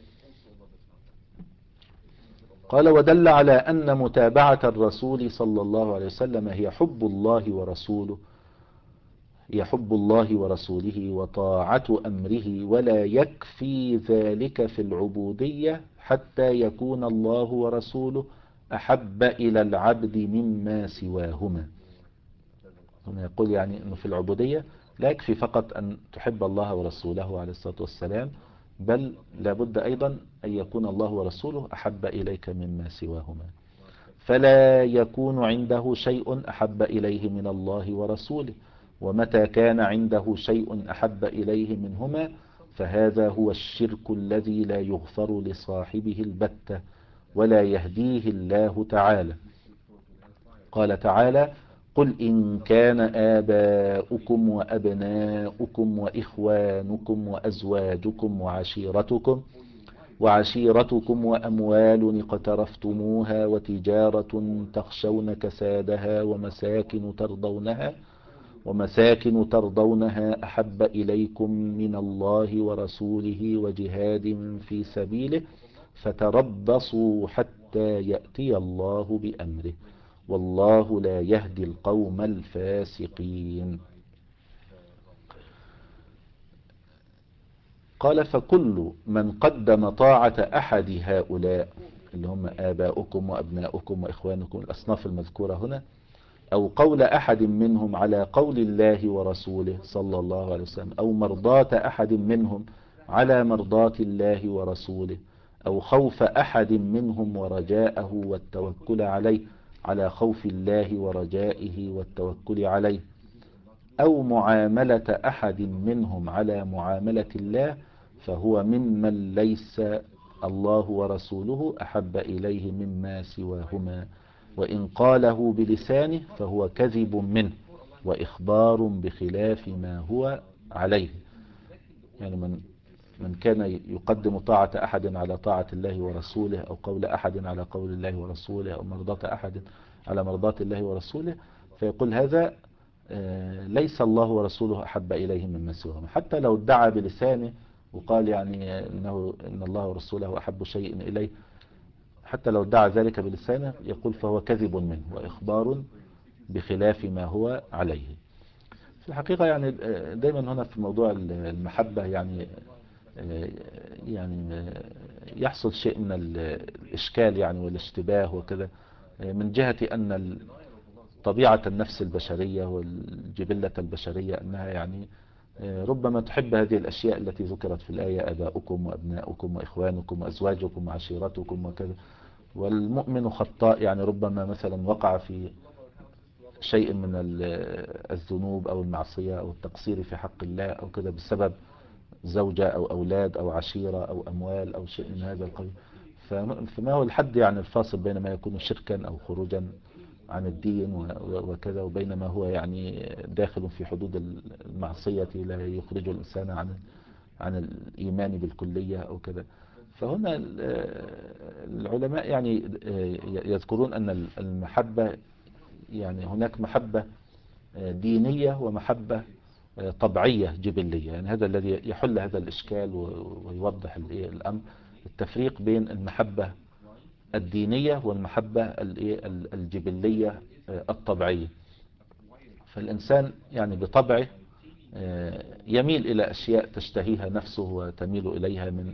قال: ودل على أن متابعة الرسول صلى الله عليه وسلم هي حب الله ورسوله، هي حب الله ورسوله وطاعة أمره، ولا يكفي ذلك في العبودية حتى يكون الله ورسوله أحب إلى العبد مما سواهما. هنا يقول يعني أنه في العبودية لا يكفي فقط أن تحب الله ورسوله عليه الصلاة والسلام، بل لابد أيضا أن يكون الله ورسوله أحب إليك مما سواهما. فلا يكون عنده شيء أحب إليه من الله ورسوله، ومتى كان عنده شيء أحب إليه منهما فهذا هو الشرك الذي لا يغفر لصاحبه البتة ولا يهديه الله تعالى. قال تعالى: قل إن كان آباؤكم وأبناؤكم وإخوانكم وأزواجكم وعشيرتكم وعشيرتكم وأموال اقترفتموها وتجارة تخشون كسادها ومساكن ترضونها ومساكن ترضونها أحب إليكم من الله ورسوله وجهاد في سبيله فتربصوا حتى يأتي الله بأمره والله لا يهدي القوم الفاسقين. قال فكل من قدم طاعة أحد هؤلاء اللي هم آباؤكم وأبناؤكم وإخوانكم الأصناف المذكورة هنا أو قول أحد منهم على قول الله ورسوله صلى الله عليه وسلم أو مرضاة أحد منهم على مرضاة الله ورسوله أو خوف أحد منهم ورجاءه والتوكل عليه على خوف الله ورجائه والتوكل عليه أو معاملة أحد منهم على معاملة الله فهو ممن ليس الله ورسوله أحب إليه مما سواهما وإن قاله بلسانه فهو كذب منه وإخبار بخلاف ما هو عليه. يعني من من كان يقدم طاعة أحد على طاعة الله ورسوله أو قول أحد على قول الله ورسوله أو مرضاة أحد على مرضاة الله ورسوله فيقول هذا ليس الله ورسوله أحب إليه مما سواهما حتى لو ادعى بلسانه وقال يعني إنه إن الله ورسوله أحب شيء إليه حتى لو ادعى ذلك بلسانه يقول فهو كذب منه وإخبار بخلاف ما هو عليه. في الحقيقة يعني دايما هنا في موضوع المحبة يعني يعني يحصل شيء من الإشكال يعني والاشتباه وكذا من جهة أن طبيعة النفس البشرية والجبلة البشرية أنها يعني ربما تحب هذه الأشياء التي ذكرت في الآية آباؤكم وأبناؤكم وإخوانكم وأزواجكم وعشيرتكم وكذا والمؤمن خطاء يعني ربما مثلا وقع في شيء من الذنوب أو المعصية أو التقصير في حق الله أو كذا بسبب زوجة أو أولاد أو عشيرة أو أموال أو شيء من هذا القبيل. فما هو الحد يعني الفاصل بين ما يكون شركا أو خروجا عن الدين وكذا وبين ما هو يعني داخل في حدود المعصية لا يخرج الإنسان عن عن الإيمان بالكلية أو كذا. فهنا العلماء يعني يذكرون أن المحبة يعني هناك محبة دينية ومحبة طبيعية جبلية. يعني هذا الذي يحل هذا الإشكال ويوضح الأمر التفريق بين المحبة الدينية والمحبة الجبلية الطبيعية. فالإنسان يعني بطبعه يميل إلى أشياء تشتهيها نفسه وتميل إليها من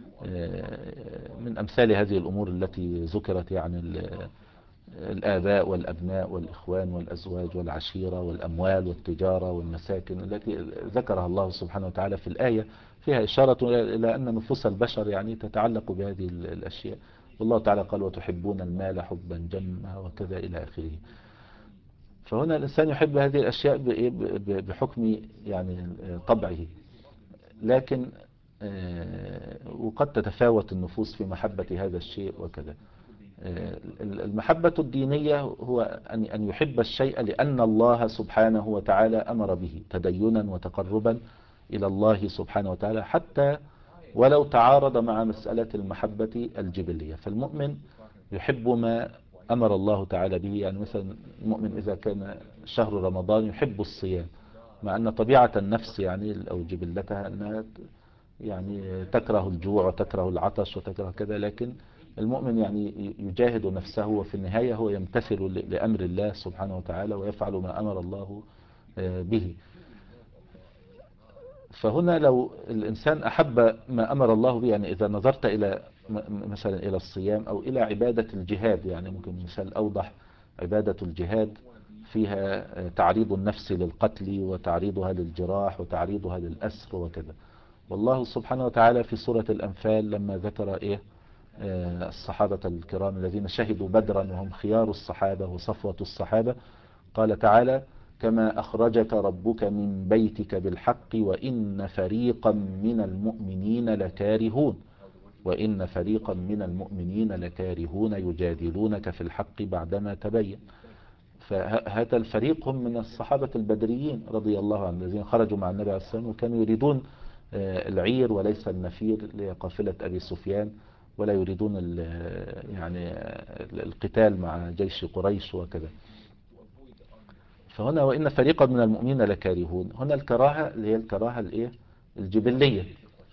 من أمثال هذه الأمور التي ذكرت يعني الآباء والأبناء والإخوان والأزواج والعشيرة والأموال والتجارة والمساكن التي ذكرها الله سبحانه وتعالى في الآية فيها إشارة إلى أن نفوس البشر يعني تتعلق بهذه الأشياء. والله تعالى قال وتحبون المال حبا جما وكذا إلى آخره. فهنا الإنسان يحب هذه الأشياء بحكم يعني طبعه لكن وقد تتفاوت النفوس في محبة هذا الشيء وكذا. المحبة الدينية هو أن يحب الشيء لأن الله سبحانه وتعالى أمر به تدينا وتقربا إلى الله سبحانه وتعالى حتى ولو تعارض مع مسألة المحبة الجبلية. فالمؤمن يحب ما أمر الله تعالى به. يعني مثلا المؤمن إذا كان شهر رمضان يحب الصيام مع أن طبيعة النفس يعني أو جبلتها أنها يعني تكره الجوع وتكره العطش وتكره كذا لكن المؤمن يعني يجاهد نفسه وفي النهاية هو يمتثل لأمر الله سبحانه وتعالى ويفعل ما أمر الله به. فهنا لو الإنسان أحب ما أمر الله به يعني إذا نظرت إلى مثلا إلى الصيام أو إلى عبادة الجهاد يعني ممكن مثال أوضح عبادة الجهاد فيها تعريض النفس للقتل وتعريضها للجراح وتعريضها للأسر وكذا. والله سبحانه وتعالى في سورة الأنفال لما ذكر إيه الصحابة الكرام الذين شهدوا بدرا وهم خيار الصحابة وصفوة الصحابة قال تعالى كما أخرجك ربك من بيتك بالحق وإن فريقا من المؤمنين لكارهون وإن فريقا من المؤمنين لكارهون يجادلونك في الحق بعدما تبين. فهذا الفريق هم من الصحابة البدريين رضي الله عنهم الذين خرجوا مع النبي عليه الصلاة والسلام وكانوا يريدون العير وليس النفير لقافلة أبي سفيان، ولا يريدون يعني القتال مع جيش قريش وكذا. فهنا وإن فريقا من المؤمنين لكارهون، هنا الكراهة اللي هي الكراهة الايه الجبلية،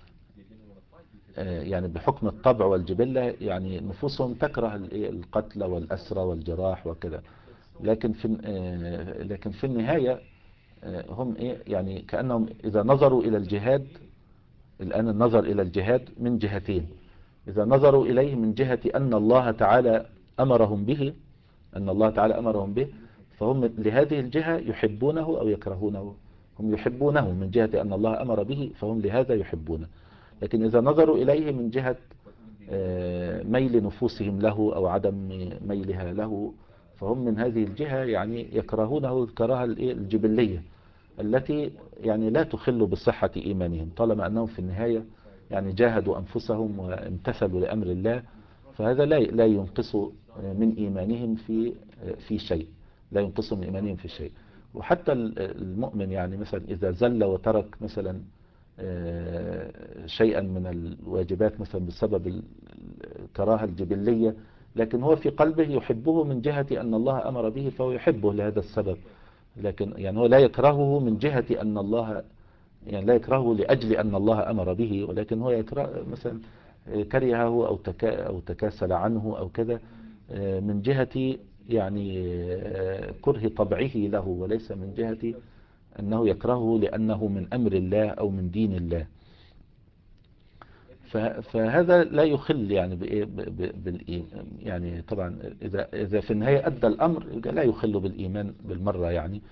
يعني بحكم الطبع والجبلة، يعني نفوسهم تكره القتل والأسرى والجراح وكذا، لكن في لكن في النهاية هم ايه يعني كأنهم إذا نظروا إلى الجهاد، الآن النظر إلى الجهاد من جهتين، إذا نظروا إليه من جهة أن الله تعالى أمرهم به، أن الله تعالى أمرهم به، فهم لهذه الجهة يحبونه أو يكرهونه، هم يحبونه من جهة أن الله أمر به فهم لهذا يحبونه. لكن إذا نظروا إليه من جهة ميل نفوسهم له أو عدم ميلها له، فهم من هذه الجهة يعني يكرهونه الكراهة الجبلية التي يعني لا تخل بصحة إيمانهم، طالما أنهم في النهاية يعني جاهدوا أنفسهم وامتثلوا لأمر الله، فهذا لا لا ينقص من إيمانهم في في شيء، لا ينقص من إيمانهم في شيء. وحتى المؤمن يعني مثلا إذا زل وترك مثلا شيئا من الواجبات مثلا بسبب الكراهة الجبلية، لكن هو في قلبه يحبه من جهة أن الله أمر به فهو يحبه لهذا السبب، لكن يعني هو لا يكرهه من جهة أن الله، يعني لا يكرهه لأجل أن الله أمر به، ولكن هو يكره مثلا كرهه أو تكا أو تكاسل عنه أو كذا من جهة يعني كره طبعه له، وليس من جهة أنه يكرهه لأنه من أمر الله أو من دين الله. فهذا لا يخل يعني بالإيمان، يعني طبعا إذا إذا في النهاية أدى الأمر لا يخل بالإيمان بالمرة يعني،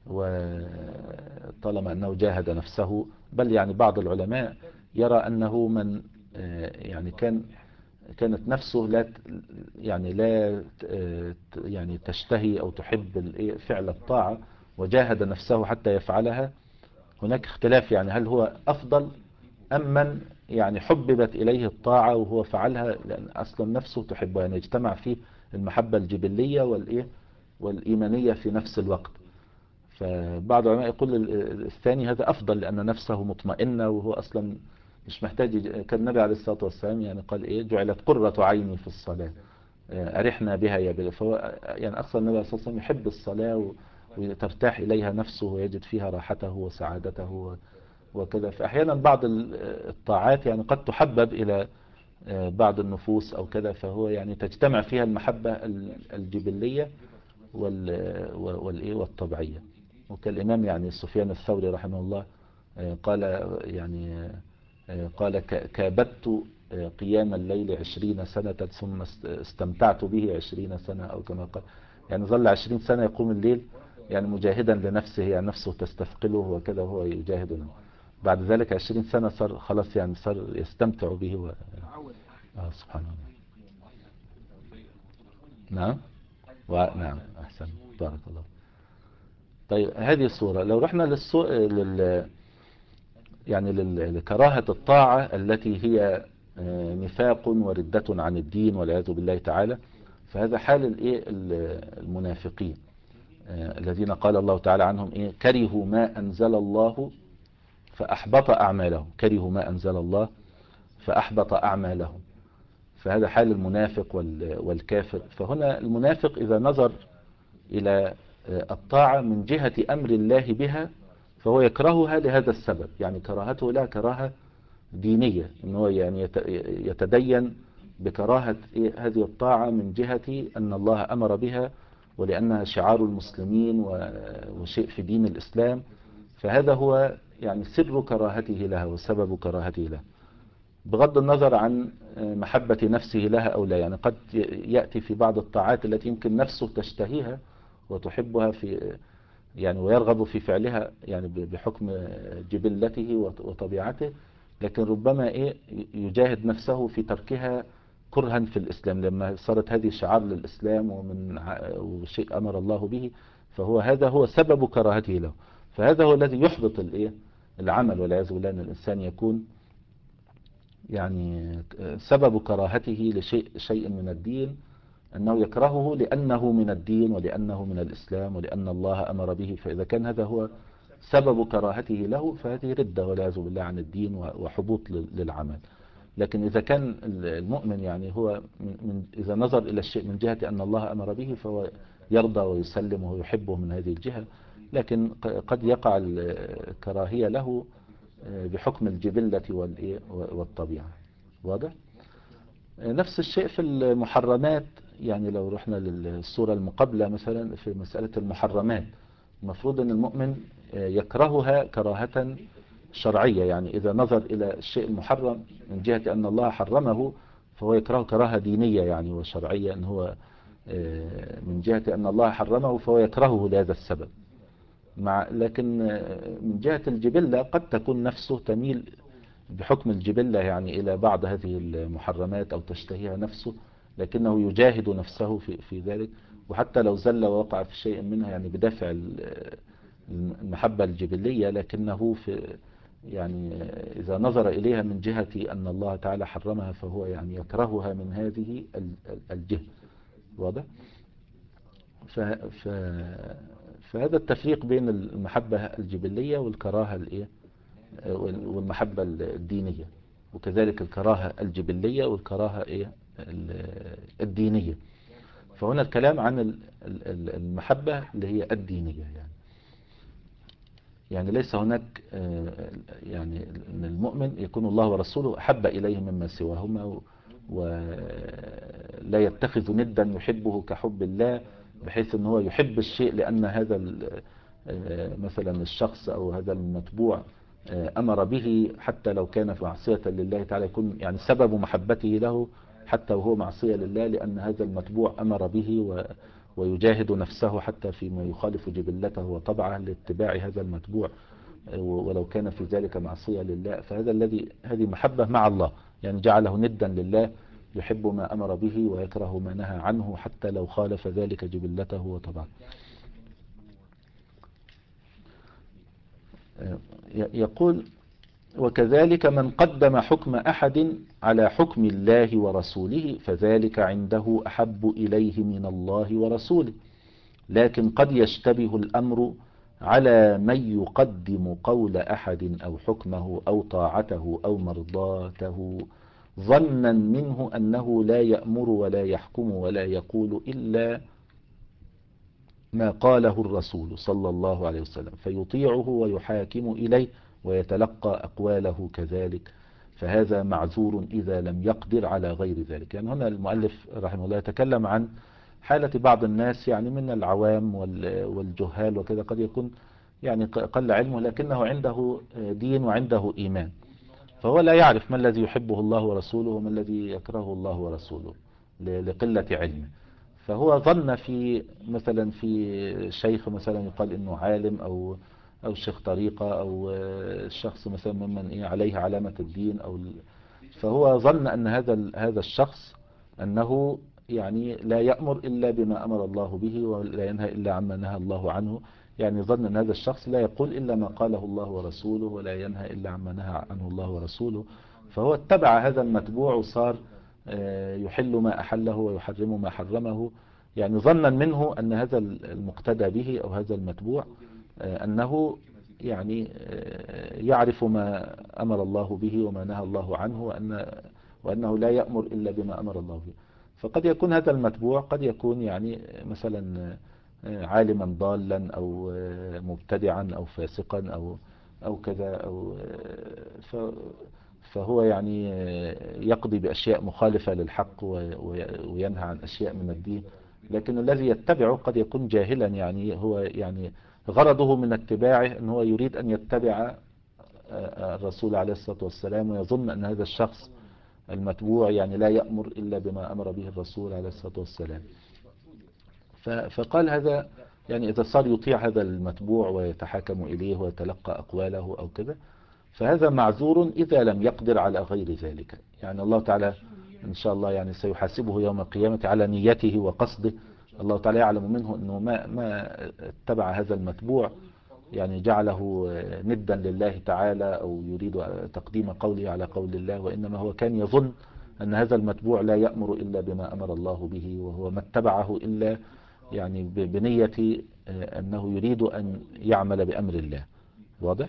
وطالما أنه جاهد نفسه. بل يعني بعض العلماء يرى أنه من يعني كان كانت نفسه لا يعني لا يعني تشتهي أو تحب فعل الطاعة وجاهد نفسه حتى يفعلها، هناك اختلاف يعني هل هو أفضل أم من يعني حببت إليه الطاعة وهو فعلها لأن أصلا نفسه تحبها، يعني يجتمع فيه المحبة الجبلية والإيه والإيمانية في نفس الوقت. فبعض العلماء يقول الثاني هذا أفضل لأن نفسه مطمئنة وهو أصلا مش محتاج. كان النبي عليه الصلاة والسلام يعني قال إيه جعلت قرة عيني في الصلاة أرحنا بها يا بلال، فهو يعني أصلا النبي عليه الصلاة والسلام يحب الصلاة وترتاح إليها نفسه ويجد فيها راحته وسعادته وكذا. فأحيانا بعض الطاعات يعني قد تحبب إلى بعض النفوس أو كذا، فهو يعني تجتمع فيها المحبة الجبلية والإيه والطبيعية. وكالإمام يعني سفيان الثوري رحمه الله قال يعني قال كابدت قيام الليل عشرين سنة ثم استمتعت به عشرين سنة أو كما قال، يعني ظل عشرين سنة يقوم الليل يعني مجاهدا لنفسه، يعني نفسه تستثقله وكذا وهو يجاهد له. بعد ذلك عشرين سنة صار خلاص يعني صار يستمتع به و... آه سبحان الله. نعم ونعم أحسن بارك الله. طيب هذه الصورة لو رحنا للسو... لل... يعني لل... لكراهة الطاعة التي هي نفاق وردة عن الدين والعياذ بالله تعالى، فهذا حال الايه المنافقين الذين قال الله تعالى عنهم ايه كرهوا ما أنزل الله فأحبط أعمالهم، كرهوا ما أنزل الله فأحبط أعمالهم. فهذا حال المنافق والكافر. فهنا المنافق إذا نظر إلى الطاعة من جهة أمر الله بها فهو يكرهها لهذا السبب، يعني كراهته لا كراهة دينية، إنه يعني يتدين بكراهة هذه الطاعة من جهة أن الله أمر بها ولأنها شعار المسلمين وشيء في دين الإسلام، فهذا هو يعني سر كراهته لها وسبب كراهته لها، بغض النظر عن محبة نفسه لها أو لا. يعني قد يأتي في بعض الطاعات التي يمكن نفسه تشتهيها وتحبها في يعني ويرغب في فعلها يعني بحكم جبلته وطبيعته، لكن ربما إيه يجاهد نفسه في تركها كرها في الإسلام لما صارت هذه شعار للإسلام ومن وشيء أمر الله به، فهو هذا هو سبب كراهته له. فهذا هو الذي يحبط الإيه العمل والعياذ بالله، أن الإنسان يكون يعني سبب كراهته لشيء شيء من الدين أنه يكرهه لأنه من الدين ولأنه من الإسلام ولأن الله أمر به. فإذا كان هذا هو سبب كراهته له فهذه ردة والعياذ بالله عن الدين وحبوط للعمل. لكن إذا كان المؤمن يعني هو من إذا نظر إلى الشيء من جهة أن الله أمر به فهو يرضى ويسلم ويحبه من هذه الجهة. لكن قد يقع الكراهية له بحكم الجبلة والطبيعة. واضح؟ نفس الشيء في المحرمات. يعني لو رحنا للصورة المقابلة مثلا في مسألة المحرمات، المفروض أن المؤمن يكرهها كراهة شرعية. يعني إذا نظر إلى الشيء المحرم من جهة أن الله حرمه فهو يكرهه كراهة دينية يعني وشرعية، أن هو من جهة أن الله حرمه فهو يكرهه لهذا السبب. مع لكن من جهة الجبلة قد تكون نفسه تميل بحكم الجبلة يعني إلى بعض هذه المحرمات أو تشتهيها نفسه، لكنه يجاهد نفسه في, في ذلك. وحتى لو زل ووقع في شيء منها يعني بدافع المحبة الجبلية، لكنه في يعني إذا نظر إليها من جهة أن الله تعالى حرمها فهو يعني يكرهها من هذه الجهة. واضح؟ ف ف فهذا التفريق بين المحبة الجبلية والكراهة الإيه والمحبة الدينية، وكذلك الكراهة الجبلية والكراهة إيه الدينية. فهنا الكلام عن المحبة اللي هي الدينية. يعني يعني ليس هناك يعني ان المؤمن يكون الله ورسوله أحب إليه مما سواهما، ولا يتخذ ندا يحبه كحب الله، بحيث ان هو يحب الشيء لأن هذا مثلا الشخص أو هذا المتبوع أمر به، حتى لو كان في معصية لله تعالى يكون يعني سبب محبته له حتى وهو معصية لله، لأن هذا المتبوع أمر به ويجاهد نفسه حتى فيما يخالف جبلته وطبعه لاتباع هذا المتبوع ولو كان في ذلك معصية لله. فهذا الذي هذه محبة مع الله، يعني جعله ندا لله، يحب ما أمر به ويكره ما نهى عنه حتى لو خالف ذلك جبلته وطبعه. يقول: وكذلك من قدم حكم أحد على حكم الله ورسوله فذلك عنده أحب إليه من الله ورسوله، لكن قد يشتبه الأمر على من يقدم قول أحد أو حكمه أو طاعته أو مرضاته ظنا منه أنه لا يأمر ولا يحكم ولا يقول إلا ما قاله الرسول صلى الله عليه وسلم فيطيعه ويحاكم إليه ويتلقى أقواله كذلك، فهذا معذور إذا لم يقدر على غير ذلك. يعني هنا المؤلف رحمه الله يتكلم عن حالة بعض الناس يعني من العوام والجهال وكذا، قد يكون يعني قل علمه لكنه عنده دين وعنده إيمان، فهو لا يعرف ما الذي يحبه الله ورسوله وما الذي يكرهه الله ورسوله لقلة علمه. فهو ظن في مثلا في شيخ مثلا يقال انه عالم او او شيخ طريقة او شخص مثلا ممن ايه عليه علامة الدين او فهو ظن ان هذا هذا الشخص انه يعني لا يأمر الا بما امر الله به ولا ينهى الا عما نهى الله عنه. يعني ظن ان هذا الشخص لا يقول الا ما قاله الله ورسوله ولا ينهى الا عما نهى عنه الله ورسوله، فهو اتبع هذا المتبوع وصار يحل ما أحله ويحرم ما حرمه، يعني ظنا منه أن هذا المقتدى به أو هذا المتبوع أنه يعني يعرف ما أمر الله به وما نهى الله عنه وأن وأنه لا يأمر إلا بما أمر الله به. فقد يكون هذا المتبوع قد يكون يعني مثلا عالما ضالا أو مبتدعا أو فاسقا أو أو كذا أو ف فهو يعني يقضي بأشياء مخالفة للحق وينهى عن أشياء من الدين، لكن الذي يتبعه قد يكون جاهلا، يعني هو يعني غرضه من اتباعه أن هو يريد أن يتبع الرسول عليه الصلاة والسلام، ويظن أن هذا الشخص المتبوع يعني لا يأمر إلا بما أمر به الرسول عليه الصلاة والسلام. فقال هذا يعني إذا صار يطيع هذا المتبوع ويتحاكم إليه ويتلقى أقواله أو كذا فهذا معذور إذا لم يقدر على غير ذلك. يعني الله تعالى إن شاء الله يعني سيحاسبه يوم القيامة على نيته وقصده. الله تعالى يعلم منه أنه ما, ما اتبع هذا المتبوع يعني جعله ندا لله تعالى أو يريد تقديم قوله على قول الله، وإنما هو كان يظن أن هذا المتبوع لا يأمر إلا بما أمر الله به، وهو ما اتبعه إلا يعني بنية أنه يريد أن يعمل بأمر الله. واضح؟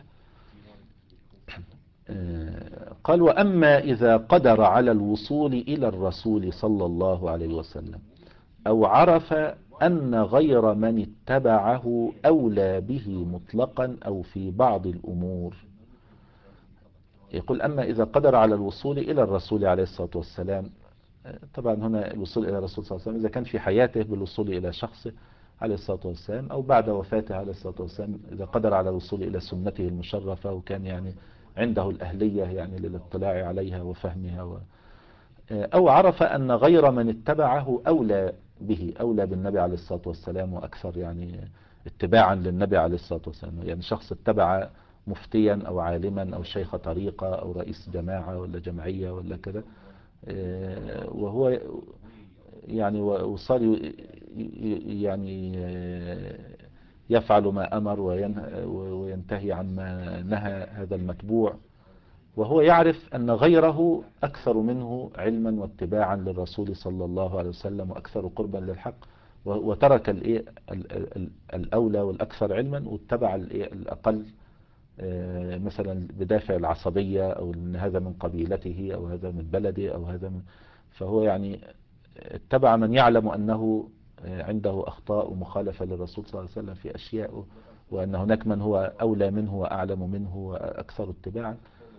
قال: وأما إذا قدر على الوصول إلى الرسول صلى الله عليه وسلم أو عرف أن غير من اتبعه أولى به مطلقا أو في بعض الأمور. يقول: أما إذا قدر على الوصول إلى الرسول عليه الصلاة والسلام، طبعا هنا الوصول إلى الرسول صلى الله عليه وسلم إذا كان في حياته بالوصول إلى شخصه عليه الصلاة والسلام، أو بعد وفاته عليه الصلاة والسلام إذا قدر على الوصول إلى سنته المشرفة وكان يعني عنده الأهلية يعني للاطلاع عليها وفهمها و... أو عرف أن غير من اتبعه أولى به، أولى بالنبي عليه الصلاة والسلام وأكثر يعني اتباعا للنبي عليه الصلاة والسلام. يعني شخص اتبع مفتيا أو عالما أو شيخ طريقة أو رئيس جماعة ولا جمعية ولا كذا، وهو يعني وصار يعني يفعل ما أمر وينتهي عما نهى هذا المتبوع، وهو يعرف أن غيره أكثر منه علما واتباعا للرسول صلى الله عليه وسلم وأكثر قربا للحق، وترك الأولى والأكثر علما واتبع الأقل، مثلا بدافع العصبية أو أن هذا من قبيلته أو هذا من بلده أو هذا من، فهو يعني اتبع من يعلم أنه عنده أخطاء ومخالفة للرسول صلى الله عليه وسلم في أشياء، وأن هناك من هو أولى منه وأعلم منه وأكثر اتباعا.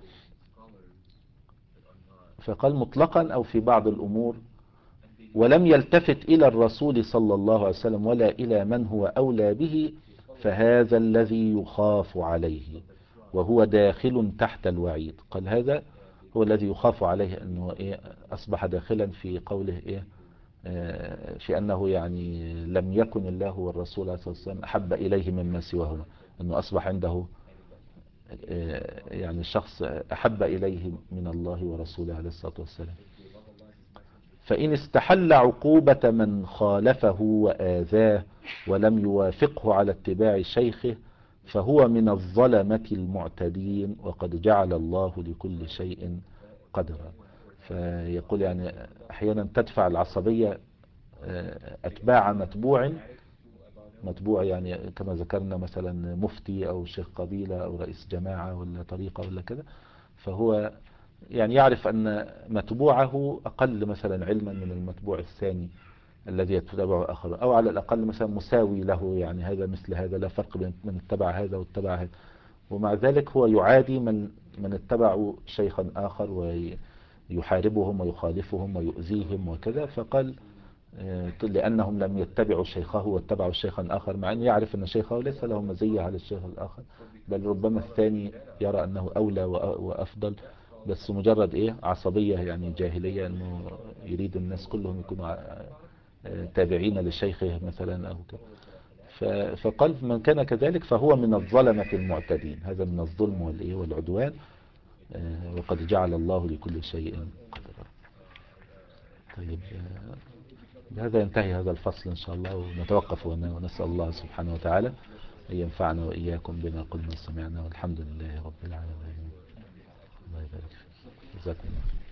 فقال: مطلقا أو في بعض الأمور، ولم يلتفت إلى الرسول صلى الله عليه وسلم ولا إلى من هو أولى به، فهذا الذي يخاف عليه وهو داخل تحت الوعيد. قال: هذا هو الذي يخاف عليه، أنه إيه أصبح داخلا في قوله إيه آه في أنه يعني لم يكن الله والرسول عليه الصلاة والسلام أحب إليه مما سواهما، أنه أصبح عنده آه يعني شخص أحب إليه من الله ورسوله عليه الصلاة والسلام. فإن استحل عقوبة من خالفه وآذاه ولم يوافقه على اتباع شيخه فهو من الظلمة المعتدين، وقد جعل الله لكل شيء قدرا. فيقول يعني أحيانا تدفع العصبية أتباع متبوع متبوع يعني كما ذكرنا مثلا مفتي أو شيخ قبيلة أو رئيس جماعة ولا طريقة ولا كذا، فهو يعني يعرف أن متبوعه أقل مثلا علما من المتبوع الثاني الذي يتبعه آخر، أو على الأقل مثلا مساوي له، يعني هذا مثل هذا، لا فرق بين من اتبع هذا واتبع هذا، ومع ذلك هو يعادي من من اتبعوا شيخا آخر ويحاربهم ويخالفهم ويؤذيهم وكذا. فقال لأنهم لم يتبعوا شيخه واتبعوا شيخا آخر، مع أن يعرف أن شيخه ليس له مزية على الشيخ الآخر، بل ربما الثاني يرى أنه أولى وأفضل، بس مجرد إيه عصبية يعني جاهلية، أنه يريد الناس كلهم يكونوا تابعين لشيخه مثلا أو كده. فقال: من كان كذلك فهو من الظلمة المعتدين، هذا من الظلم والإيه والعدوان، وقد جعل الله لكل شيء قدرا. طيب، بهذا ينتهي هذا الفصل إن شاء الله، ونتوقف ونسأل الله سبحانه وتعالى أن ينفعنا وإياكم بما قلنا وسمعنا، والحمد لله رب العالمين. الله يبارك فيك. جزاكم الله.